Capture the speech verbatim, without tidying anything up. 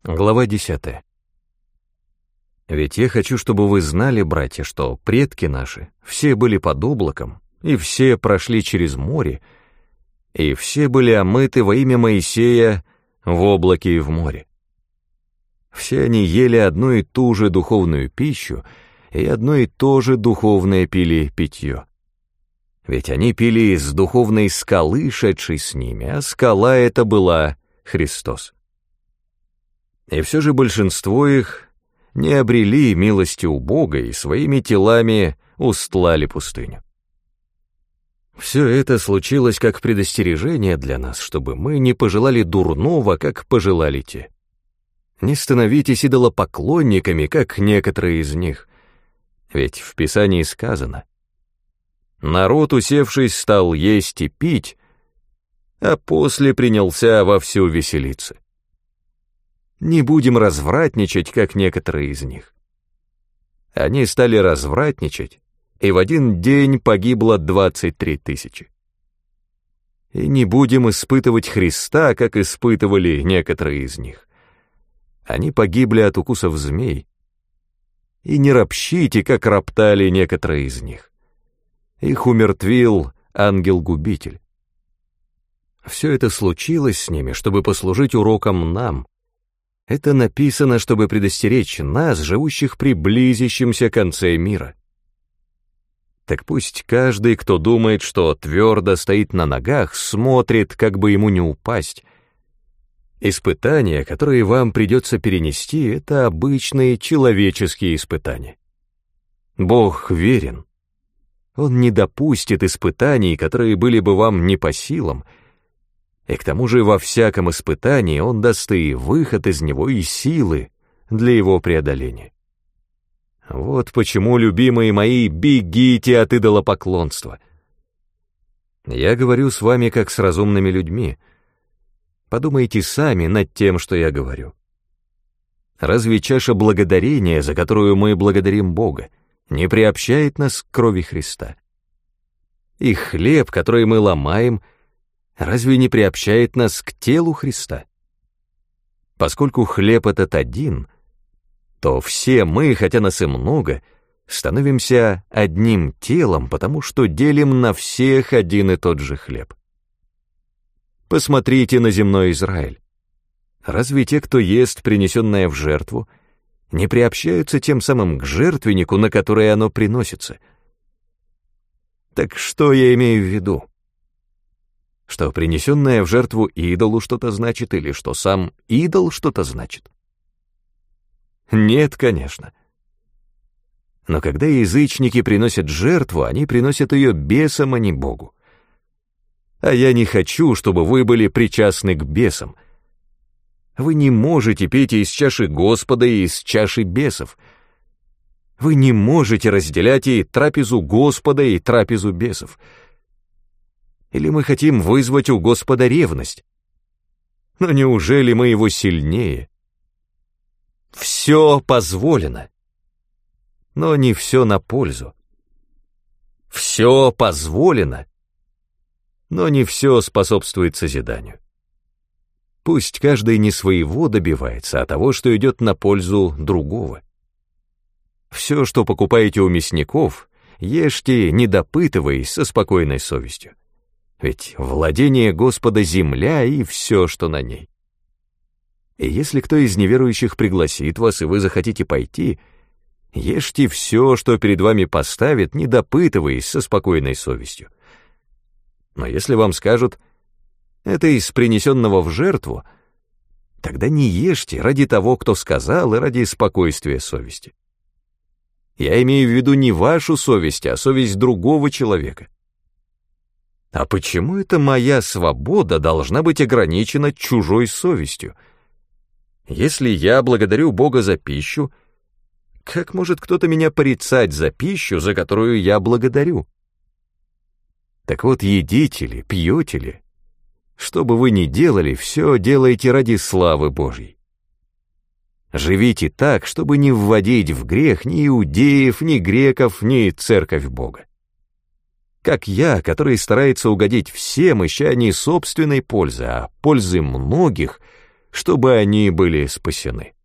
Глава десятая. Ведь я хочу, чтобы вы знали, братья, что предки наши все были под облаком, и все прошли через море, и все были омыты во имя Моисея в облаке и в море. Все они ели одну и ту же духовную пищу, и одно и то же духовное пили питье. Ведь они пили из духовной скалы, шедшей с ними, а скала эта была Христос. И все же большинство их не обрели милости у Бога и своими телами устлали пустыню. Все это случилось как предостережение для нас, чтобы мы не пожелали дурного, как пожелали те. Не становитесь идолопоклонниками, как некоторые из них, ведь в Писании сказано: «Народ, усевшись, стал есть и пить, а после принялся вовсю веселиться». Не будем развратничать, как некоторые из них. Они стали развратничать, и в один день погибло двадцать три тысячи. И не будем испытывать Христа, как испытывали некоторые из них. Они погибли от укусов змей. И не ропщите, как роптали некоторые из них. Их умертвил ангел-губитель. Все это случилось с ними, чтобы послужить уроком нам. Это написано, чтобы предостеречь нас, живущих при близящемся конце мира. Так пусть каждый, кто думает, что твердо стоит на ногах, смотрит, как бы ему не упасть. Испытания, которые вам придется перенести, — это обычные человеческие испытания. Бог верен. Он не допустит испытаний, которые были бы вам не по силам, и к тому же во всяком испытании Он даст и выход из него, и силы для его преодоления. Вот почему, любимые мои, бегите от идолопоклонства. Я говорю с вами как с разумными людьми. Подумайте сами над тем, что я говорю. Разве чаша благодарения, за которую мы благодарим Бога, не приобщает нас к крови Христа? И хлеб, который мы ломаем, разве не приобщает нас к телу Христа? Поскольку хлеб этот один, то все мы, хотя нас и много, становимся одним телом, потому что делим на всех один и тот же хлеб. Посмотрите на земной Израиль. Разве те, кто ест принесенное в жертву, не приобщаются тем самым к жертвеннику, на который оно приносится? Так что я имею в виду? Что принесенное в жертву идолу что-то значит, или что сам идол что-то значит? Нет, конечно. Но когда язычники приносят жертву, они приносят ее бесам, а не Богу. А я не хочу, чтобы вы были причастны к бесам. Вы не можете пить из чаши Господа и из чаши бесов. Вы не можете разделять и трапезу Господа, и трапезу бесов. Или мы хотим вызвать у Господа ревность? Но неужели мы его сильнее? Все позволено, но не все на пользу. Все позволено, но не все способствует созиданию. Пусть каждый не своего добивается, а того, что идет на пользу другого. Все, что покупаете у мясников, ешьте, не допытываясь, со спокойной совестью. Ведь владение Господа — земля и все, что на ней. И если кто из неверующих пригласит вас, и вы захотите пойти, ешьте все, что перед вами поставит, не допытываясь, со спокойной совестью. Но если вам скажут: это из принесенного в жертву, тогда не ешьте ради того, кто сказал, и ради спокойствия совести. Я имею в виду не вашу совесть, а совесть другого человека. А почему это моя свобода должна быть ограничена чужой совестью? Если я благодарю Бога за пищу, как может кто-то меня порицать за пищу, за которую я благодарю? Так вот, едите ли, пьете ли, что бы вы ни делали, все делайте ради славы Божьей. Живите так, чтобы не вводить в грех ни иудеев, ни греков, ни церковь Бога. Как я, который старается угодить всем, ища не собственной пользы, а пользы многих, чтобы они были спасены.